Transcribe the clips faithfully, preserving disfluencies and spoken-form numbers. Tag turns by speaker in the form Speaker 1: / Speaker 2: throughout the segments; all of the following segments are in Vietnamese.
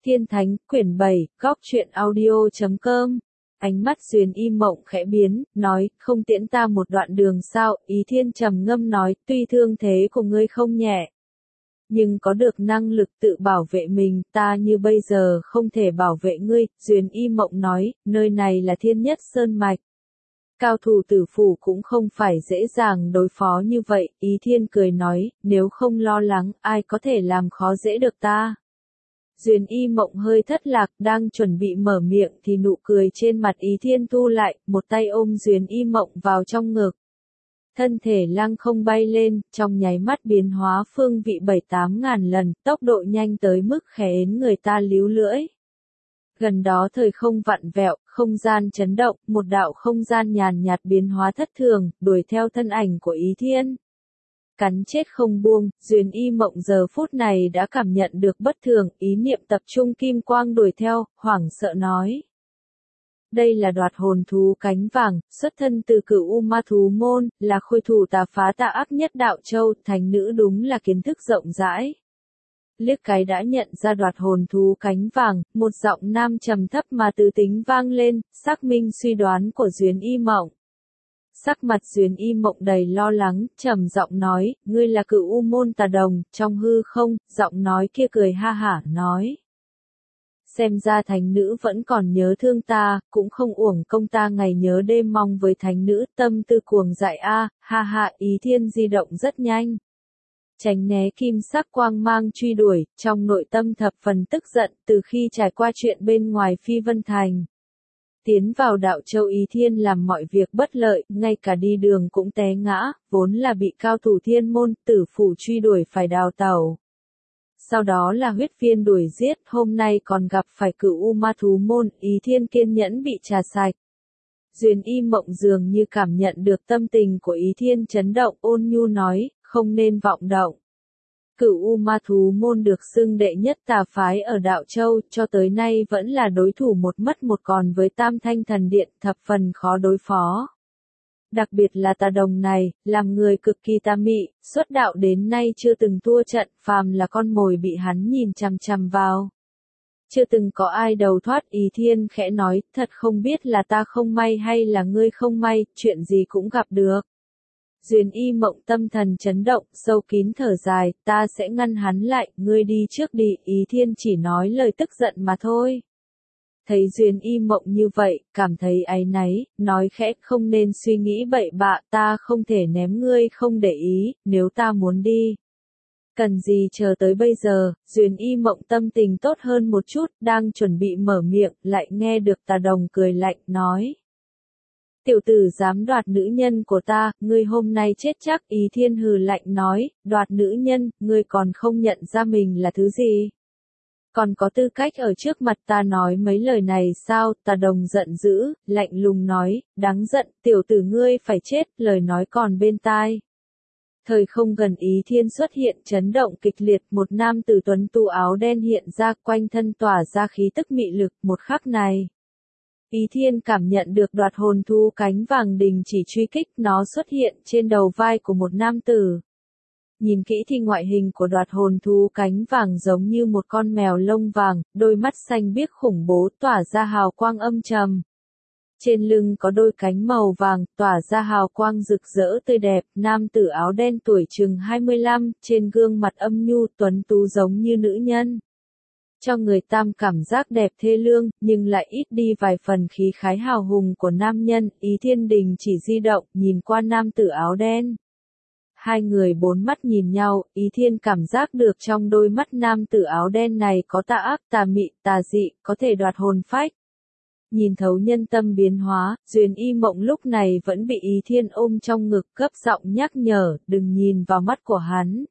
Speaker 1: Thiên Thánh, quyển bảy, góc truyện audio chấm com. Ánh mắt Duyên Y Mộng khẽ biến, nói, không tiễn ta một đoạn đường sao, Ý Thiên trầm ngâm nói, tuy thương thế của ngươi không nhẹ, nhưng có được năng lực tự bảo vệ mình, ta như bây giờ không thể bảo vệ ngươi, Duyên Y Mộng nói, nơi này là Thiên Nhất Sơn Mạch. Cao thủ tử phủ cũng không phải dễ dàng đối phó như vậy, Ý Thiên cười nói, nếu không lo lắng, ai có thể làm khó dễ được ta. Duyên Y Mộng hơi thất lạc, đang chuẩn bị mở miệng thì nụ cười trên mặt Ý Thiên thu lại, một tay ôm Duyên Y Mộng vào trong ngực. Thân thể lăng không bay lên, trong nháy mắt biến hóa phương vị bảy tám ngàn lần, tốc độ nhanh tới mức khiến người ta líu lưỡi. Gần đó thời không vặn vẹo, không gian chấn động, một đạo không gian nhàn nhạt biến hóa thất thường, đuổi theo thân ảnh của Ý Thiên. Cắn chết không buông, Duyên Y Mộng giờ phút này đã cảm nhận được bất thường, ý niệm tập trung kim quang đuổi theo, hoảng sợ nói. Đây là đoạt hồn thú cánh vàng, xuất thân từ Cửu U Ma Thú Môn, là khôi thủ tà phá tà ác nhất đạo châu, thành nữ đúng là kiến thức rộng rãi. Liếc cái đã nhận ra đoạt hồn thú cánh vàng, một giọng nam trầm thấp mà từ tính vang lên, xác minh suy đoán của Duyên Y Mộng. Sắc mặt Duyên Y Mộng đầy lo lắng, trầm giọng nói, ngươi là Cửu U Môn Tà Đồng, trong hư không, giọng nói kia cười ha hả, nói. Xem ra thánh nữ vẫn còn nhớ thương ta, cũng không uổng công ta ngày nhớ đêm mong với thánh nữ, tâm tư cuồng dại a, ha ha, Ý Thiên di động rất nhanh. Tránh né kim sắc quang mang truy đuổi, trong nội tâm thập phần tức giận, từ khi trải qua chuyện bên ngoài Phi Vân Thành. Tiến vào đạo châu Ý Thiên làm mọi việc bất lợi, ngay cả đi đường cũng té ngã, vốn là bị cao thủ thiên môn, tử phủ truy đuổi phải đào tẩu. Sau đó là huyết viên đuổi giết, hôm nay còn gặp phải Cửu U Ma Thú Môn, Ý Thiên kiên nhẫn bị trà sạch. Duyên Y Mộng dường như cảm nhận được tâm tình của Ý Thiên chấn động, ôn nhu nói, không nên vọng động. Cửu U Ma Thú Môn được xưng đệ nhất tà phái ở đạo châu, cho tới nay vẫn là đối thủ một mất một còn với Tam Thanh Thần Điện, thập phần khó đối phó. Đặc biệt là Tà Đồng này, làm người cực kỳ tà mị, xuất đạo đến nay chưa từng thua trận, phàm là con mồi bị hắn nhìn chằm chằm vào. Chưa từng có ai đầu thoát, Ý Thiên khẽ nói, thật không biết là ta không may hay là ngươi không may, chuyện gì cũng gặp được. Duyên Y Mộng tâm thần chấn động, sâu kín thở dài, ta sẽ ngăn hắn lại, ngươi đi trước đi, Ý Thiên chỉ nói lời tức giận mà thôi. Thấy Duyên Y Mộng như vậy, cảm thấy áy náy, nói khẽ, không nên suy nghĩ bậy bạ, ta không thể ném ngươi không để ý, nếu ta muốn đi. Cần gì chờ tới bây giờ, Duyên Y Mộng tâm tình tốt hơn một chút, đang chuẩn bị mở miệng, lại nghe được Tà Đồng cười lạnh, nói. Tiểu tử dám đoạt nữ nhân của ta, ngươi hôm nay chết chắc, Ý Thiên hừ lạnh nói, đoạt nữ nhân, ngươi còn không nhận ra mình là thứ gì. Còn có tư cách ở trước mặt ta nói mấy lời này sao, Tà Đồng giận dữ, lạnh lùng nói, đáng giận, tiểu tử ngươi phải chết, lời nói còn bên tai. Thời không gần Ý Thiên xuất hiện chấn động kịch liệt, một nam tử tuấn tu áo đen hiện ra quanh thân tỏa ra khí tức mị lực, một khắc này. Ý Thiên cảm nhận được đoạt hồn thú cánh vàng đình chỉ truy kích, nó xuất hiện trên đầu vai của một nam tử. Nhìn kỹ thì ngoại hình của đoạt hồn thú cánh vàng giống như một con mèo lông vàng, đôi mắt xanh biếc khủng bố tỏa ra hào quang âm trầm. Trên lưng có đôi cánh màu vàng, tỏa ra hào quang rực rỡ tươi đẹp, nam tử áo đen tuổi chừng hai mươi lăm, trên gương mặt âm nhu tuấn tú giống như nữ nhân. Cho người tam cảm giác đẹp thê lương, nhưng lại ít đi vài phần khí khái hào hùng của nam nhân, Ý Thiên đình chỉ di động, nhìn qua nam tử áo đen. Hai người bốn mắt nhìn nhau, Ý Thiên cảm giác được trong đôi mắt nam tử áo đen này có tà ác, tà mị, tà dị, có thể đoạt hồn phách. Nhìn thấu nhân tâm biến hóa, Duyên Y Mộng lúc này vẫn bị Ý Thiên ôm trong ngực, gấp giọng nhắc nhở, đừng nhìn vào mắt của hắn.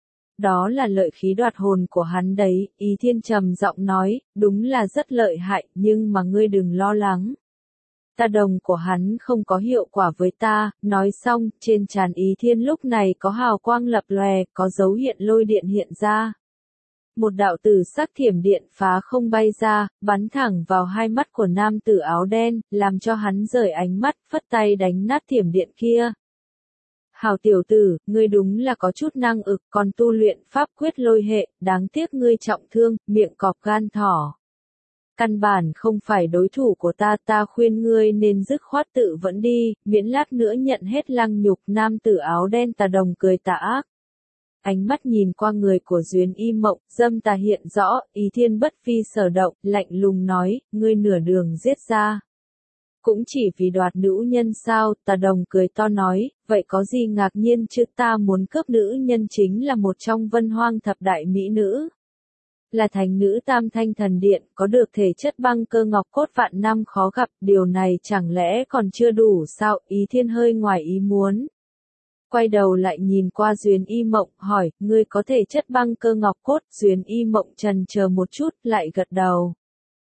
Speaker 1: Đó là lợi khí đoạt hồn của hắn đấy, Ý Thiên trầm giọng nói, đúng là rất lợi hại, nhưng mà ngươi đừng lo lắng. Tà Đồng của hắn không có hiệu quả với ta, nói xong, trên trán Ý Thiên lúc này có hào quang lập lòe, có dấu hiện lôi điện hiện ra. Một đạo tử sắc thiểm điện phá không bay ra, bắn thẳng vào hai mắt của nam tử áo đen, làm cho hắn rời ánh mắt, phất tay đánh nát thiểm điện kia. Hào tiểu tử, ngươi đúng là có chút năng ực, còn tu luyện pháp quyết lôi hệ, đáng tiếc ngươi trọng thương, miệng cọp gan thỏ. Căn bản không phải đối thủ của ta, ta khuyên ngươi nên dứt khoát tự vẫn đi, miễn lát nữa nhận hết lăng nhục. Nam tử áo đen Tà Đồng cười tà ác. Ánh mắt nhìn qua người của Duyến Y Mộng, dâm tà hiện rõ, Ý Thiên bất phi sở động, lạnh lùng nói, ngươi nửa đường giết ra. Cũng chỉ vì đoạt nữ nhân sao? Tà Đồng cười to nói, vậy có gì ngạc nhiên chứ, ta muốn cướp nữ nhân chính là một trong vân hoang thập đại mỹ nữ. Là thành nữ tam thanh thần điện, có được thể chất băng cơ ngọc cốt vạn năm khó gặp, điều này chẳng lẽ còn chưa đủ sao? Ý Thiên hơi ngoài ý muốn. Quay đầu lại nhìn qua Duyến Y Mộng, hỏi, ngươi có thể chất băng cơ ngọc cốt? Duyến Y Mộng trần chờ một chút, lại gật đầu.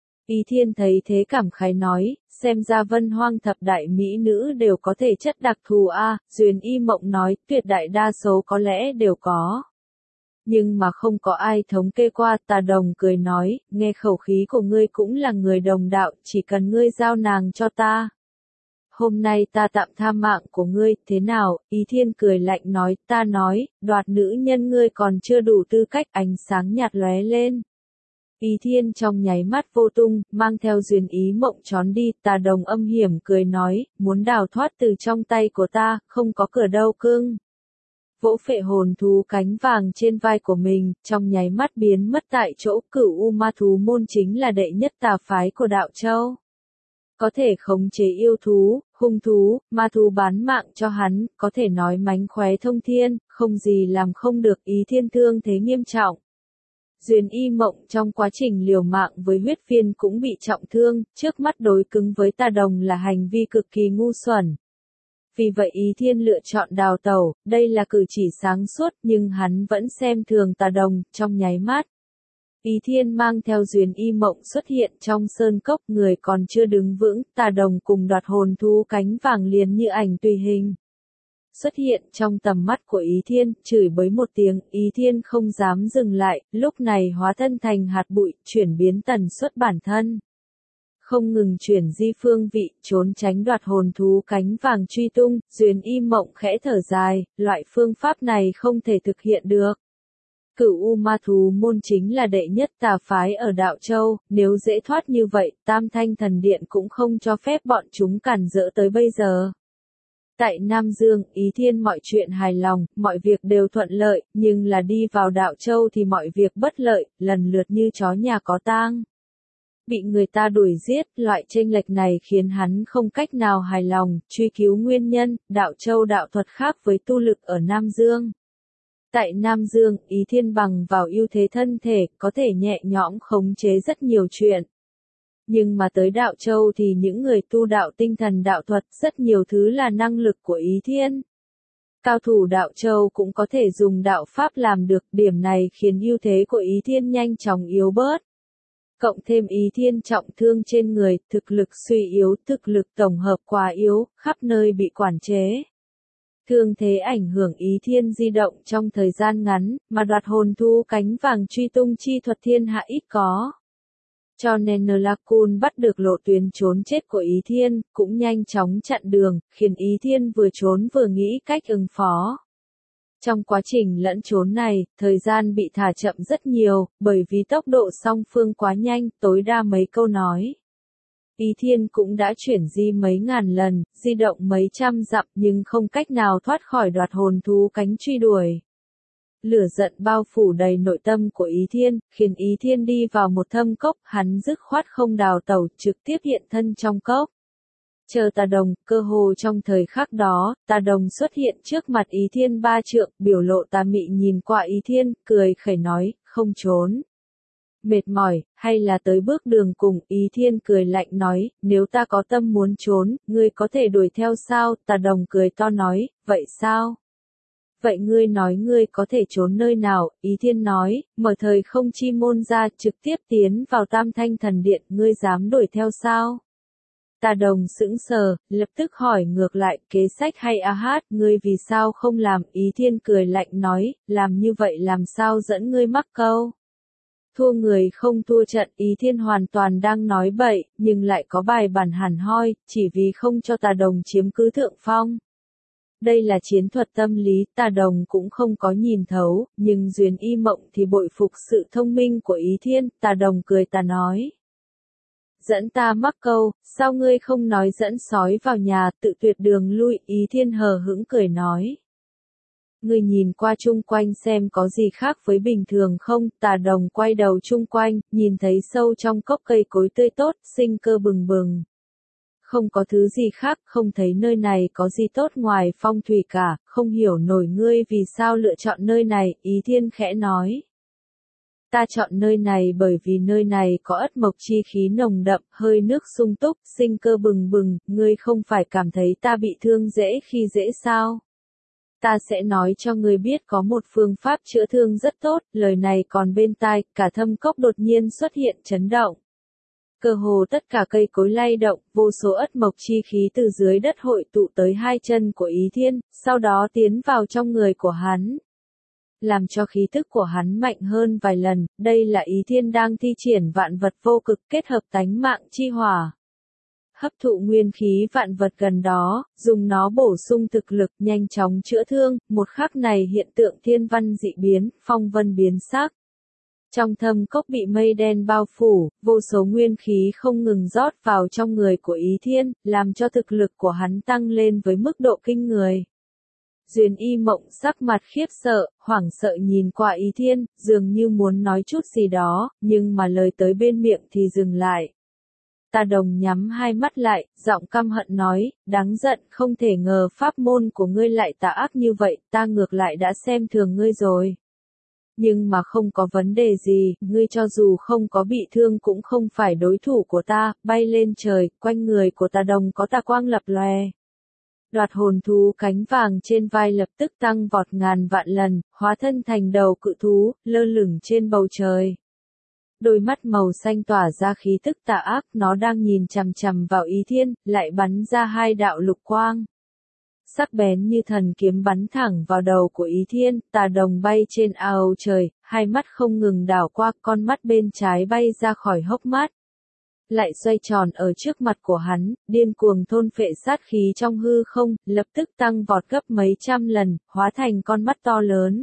Speaker 1: Ý Thiên thấy thế cảm khái nói, xem ra vân hoang thập đại mỹ nữ đều có thể chất đặc thù a. À, Duyến Y Mộng nói, tuyệt đại đa số có lẽ đều có. Nhưng mà không có ai thống kê qua. Tà Đồng cười nói, nghe khẩu khí của ngươi cũng là người đồng đạo, chỉ cần ngươi giao nàng cho ta. Hôm nay ta tạm tha mạng của ngươi, thế nào? Ý Thiên cười lạnh nói, ta nói, đoạt nữ nhân ngươi còn chưa đủ tư cách. Ánh sáng nhạt lóe lên. Ý Thiên trong nháy mắt vô tung, mang theo Duyến Y Mộng trốn đi. Tà Đồng âm hiểm cười nói, muốn đào thoát từ trong tay của ta, không có cửa đâu cưng. Vỗ phệ hồn thú cánh vàng trên vai của mình, trong nháy mắt biến mất tại chỗ. Cửu U Ma Thú Môn chính là đệ nhất tà phái của Đạo Châu. Có thể khống chế yêu thú, hung thú, ma thú bán mạng cho hắn, có thể nói mánh khóe thông thiên, không gì làm không được. Ý Thiên thương thế nghiêm trọng. Duyến Y Mộng trong quá trình liều mạng với huyết phiên cũng bị trọng thương, trước mắt đối cứng với Tà Đồng là hành vi cực kỳ ngu xuẩn. Vì vậy Ý Thiên lựa chọn đào tẩu, đây là cử chỉ sáng suốt nhưng hắn vẫn xem thường Tà Đồng. Trong nháy mắt, Ý Thiên mang theo Duyến Y Mộng xuất hiện trong sơn cốc, người còn chưa đứng vững, Tà Đồng cùng đoạt hồn thú cánh vàng liền như ảnh tùy hình. Xuất hiện trong tầm mắt của Ý Thiên, chửi bới một tiếng, Ý Thiên không dám dừng lại, lúc này hóa thân thành hạt bụi, chuyển biến tần suất bản thân. Không ngừng chuyển di phương vị, trốn tránh đoạt hồn thú cánh vàng truy tung. Duyến Y Mộng khẽ thở dài, loại phương pháp này không thể thực hiện được. Cửu U Ma Thú Môn chính là đệ nhất tà phái ở Đạo Châu, nếu dễ thoát như vậy, Tam Thanh Thần Điện cũng không cho phép bọn chúng cản rỡ tới bây giờ. Tại Nam Dương, Ý Thiên mọi chuyện hài lòng, mọi việc đều thuận lợi, nhưng là đi vào Đạo Châu thì mọi việc bất lợi, lần lượt như chó nhà có tang. Bị người ta đuổi giết, loại chênh lệch này khiến hắn không cách nào hài lòng, truy cứu nguyên nhân. Đạo Châu đạo thuật khác với tu lực ở Nam Dương. Tại Nam Dương, Ý Thiên bằng vào ưu thế thân thể, có thể nhẹ nhõm khống chế rất nhiều chuyện. Nhưng mà tới Đạo Châu thì những người tu đạo tinh thần đạo thuật, rất nhiều thứ là năng lực của Ý Thiên. Cao thủ Đạo Châu cũng có thể dùng đạo pháp làm được, điểm này khiến ưu thế của Ý Thiên nhanh chóng yếu bớt. Cộng thêm Ý Thiên trọng thương trên người, thực lực suy yếu, thực lực tổng hợp quá yếu, khắp nơi bị quản chế. Thương thế ảnh hưởng Ý Thiên di động trong thời gian ngắn, mà đoạt hồn thú cánh vàng truy tung chi thuật thiên hạ ít có. Cho nên Nlakun bắt được lộ tuyến trốn chết của Ý Thiên, cũng nhanh chóng chặn đường, khiến Ý Thiên vừa trốn vừa nghĩ cách ứng phó. Trong quá trình lẫn trốn này, thời gian bị thả chậm rất nhiều, bởi vì tốc độ song phương quá nhanh, tối đa mấy câu nói. Ý Thiên cũng đã chuyển di mấy ngàn lần, di động mấy trăm dặm nhưng không cách nào thoát khỏi đoạt hồn thú cánh truy đuổi. Lửa giận bao phủ đầy nội tâm của Ý Thiên, khiến Ý Thiên đi vào một thâm cốc, hắn dứt khoát không đào tẩu, trực tiếp hiện thân trong cốc. Chờ Tà Đồng, cơ hồ trong thời khắc đó, Tà Đồng xuất hiện trước mặt Ý Thiên ba trượng, biểu lộ tà mị nhìn qua Ý Thiên, cười khẩy nói, không trốn. Mệt mỏi, hay là tới bước đường cùng? Ý Thiên cười lạnh nói, nếu ta có tâm muốn trốn, ngươi có thể đuổi theo sao? Tà Đồng cười to nói, vậy sao? Vậy ngươi nói ngươi có thể trốn nơi nào? Ý Thiên nói, mở thời không chi môn ra, trực tiếp tiến vào Tam Thanh Thần Điện, ngươi dám đuổi theo sao? Tà Đồng sững sờ, lập tức hỏi ngược lại, kế sách hay a hát, ngươi vì sao không làm? Ý Thiên cười lạnh nói, làm như vậy làm sao dẫn ngươi mắc câu? Thua người không thua trận. Ý Thiên hoàn toàn đang nói bậy, nhưng lại có bài bản hẳn hoi, chỉ vì không cho Tà Đồng chiếm cứ thượng phong. Đây là chiến thuật tâm lý, Tà Đồng cũng không có nhìn thấu, nhưng Duyên Y Mộng thì bội phục sự thông minh của Ý Thiên, Tà Đồng cười tà nói. Dẫn ta mắc câu, sao ngươi không nói dẫn sói vào nhà, tự tuyệt đường lui, Ý Thiên hờ hững cười nói. Ngươi nhìn qua chung quanh xem có gì khác với bình thường không, Tà Đồng quay đầu chung quanh, nhìn thấy sâu trong cốc cây cối tươi tốt, sinh cơ bừng bừng. Không có thứ gì khác, không thấy nơi này có gì tốt ngoài phong thủy cả, không hiểu nổi ngươi vì sao lựa chọn nơi này, Ý Thiên khẽ nói. Ta chọn nơi này bởi vì nơi này có ất mộc chi khí nồng đậm, hơi nước sung túc, sinh cơ bừng bừng, ngươi không phải cảm thấy ta bị thương dễ khi dễ sao? Ta sẽ nói cho ngươi biết có một phương pháp chữa thương rất tốt, lời này còn bên tai, cả thâm cốc đột nhiên xuất hiện chấn động. Cơ hồ tất cả cây cối lay động, vô số ất mộc chi khí từ dưới đất hội tụ tới hai chân của Ý Thiên, sau đó tiến vào trong người của hắn. Làm cho khí tức của hắn mạnh hơn vài lần, đây là Ý Thiên đang thi triển vạn vật vô cực kết hợp tánh mạng chi hỏa. Hấp thụ nguyên khí vạn vật gần đó, dùng nó bổ sung thực lực nhanh chóng chữa thương, một khắc này hiện tượng thiên văn dị biến, phong vân biến sắc. Trong thâm cốc bị mây đen bao phủ, vô số nguyên khí không ngừng rót vào trong người của Ý Thiên, làm cho thực lực của hắn tăng lên với mức độ kinh người. Duyên Y Mộng sắc mặt khiếp sợ, hoảng sợ nhìn qua Ý Thiên, dường như muốn nói chút gì đó, nhưng mà lời tới bên miệng thì dừng lại. Tà Đồng nhắm hai mắt lại, giọng căm hận nói, đáng giận, không thể ngờ pháp môn của ngươi lại tà ác như vậy, ta ngược lại đã xem thường ngươi rồi. Nhưng mà không có vấn đề gì, ngươi cho dù không có bị thương cũng không phải đối thủ của ta, bay lên trời, quanh người của Tà Đồng có tà quang lập lòe. Đoạt hồn thú cánh vàng trên vai lập tức tăng vọt ngàn vạn lần, hóa thân thành đầu cự thú, lơ lửng trên bầu trời. Đôi mắt màu xanh tỏa ra khí tức tà ác, nó đang nhìn chằm chằm vào Ý Thiên, lại bắn ra hai đạo lục quang. Sắc bén như thần kiếm bắn thẳng vào đầu của Ý Thiên, Tà Đồng bay trên ao trời, hai mắt không ngừng đảo qua, con mắt bên trái bay ra khỏi hốc mắt. Lại xoay tròn ở trước mặt của hắn, điên cuồng thôn phệ sát khí trong hư không, lập tức tăng vọt gấp mấy trăm lần, hóa thành con mắt to lớn.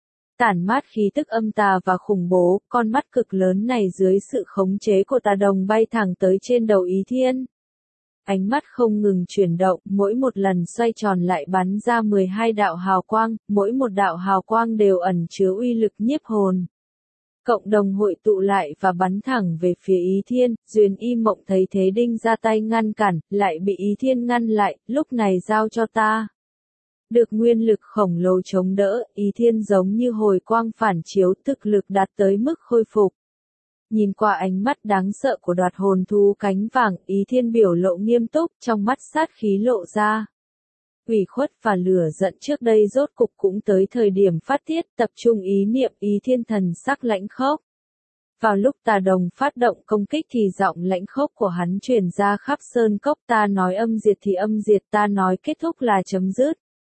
Speaker 1: Tản mát khí tức âm tà và khủng bố, con mắt cực lớn này dưới sự khống chế của Tà Đồng bay thẳng tới trên đầu Ý Thiên. Ánh mắt không ngừng chuyển động, mỗi một lần xoay tròn lại bắn ra mười hai đạo hào quang, mỗi một đạo hào quang đều ẩn chứa uy lực nhiếp hồn. Cộng đồng hội tụ lại và bắn thẳng về phía Ý Thiên, Duyên Y Mộng thấy thế đinh ra tay ngăn cản, lại bị Ý Thiên ngăn lại, lúc này giao cho ta. Được nguyên lực khổng lồ chống đỡ, Ý Thiên giống như hồi quang phản chiếu, thực lực đạt tới mức khôi phục. Nhìn qua ánh mắt đáng sợ của đoạt hồn thú cánh vàng, Ý Thiên biểu lộ nghiêm túc, trong mắt sát khí lộ ra. Ủy khuất và lửa giận trước đây rốt cục cũng tới thời điểm phát tiết, tập trung ý niệm, Ý Thiên thần sắc lãnh khốc. Vào lúc Tà Đồng phát động công kích thì giọng lãnh khốc của hắn truyền ra khắp sơn cốc, ta nói âm diệt thì âm diệt, ta nói kết thúc là chấm dứt.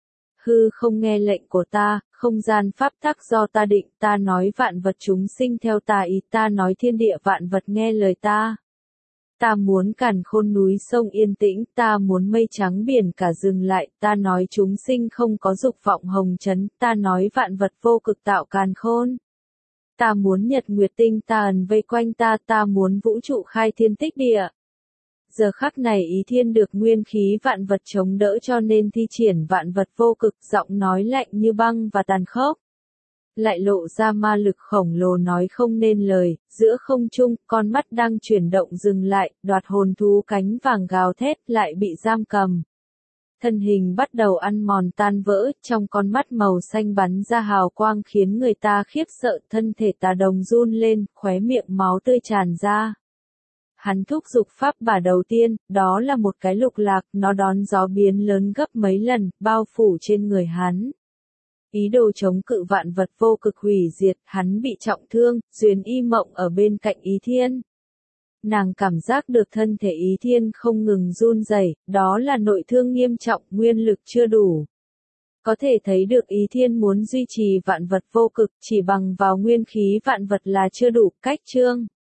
Speaker 1: Hư không nghe lệnh của ta, không gian pháp tắc do ta định, ta nói vạn vật chúng sinh theo ta ý, ta nói thiên địa vạn vật nghe lời ta. Ta muốn càn khôn núi sông yên tĩnh, ta muốn mây trắng biển cả dừng lại, ta nói chúng sinh không có dục vọng hồng trấn, ta nói vạn vật vô cực tạo càn khôn. Ta muốn nhật nguyệt tinh ta ẩn vây quanh ta, ta muốn vũ trụ khai thiên tích địa. Giờ khắc này Ý Thiên được nguyên khí vạn vật chống đỡ cho nên thi triển vạn vật vô cực, giọng nói lạnh như băng và tàn khốc. Lại lộ ra ma lực khổng lồ nói không nên lời, giữa không trung, con mắt đang chuyển động dừng lại, đoạt hồn thú cánh vàng gào thét lại bị giam cầm. Thân hình bắt đầu ăn mòn tan vỡ, trong con mắt màu xanh bắn ra hào quang khiến người ta khiếp sợ, thân thể Tà Đồng run lên, khóe miệng máu tươi tràn ra. Hắn thúc giục pháp bà đầu tiên, đó là một cái lục lạc, nó đón gió biến lớn gấp mấy lần, bao phủ trên người hắn. Ý đồ chống cự vạn vật vô cực hủy diệt, hắn bị trọng thương, Duyên Y Mộng ở bên cạnh Ý Thiên. Nàng cảm giác được thân thể Ý Thiên không ngừng run rẩy, đó là nội thương nghiêm trọng, nguyên lực chưa đủ. Có thể thấy được Ý Thiên muốn duy trì vạn vật vô cực, chỉ bằng vào nguyên khí vạn vật là chưa đủ, cách chương.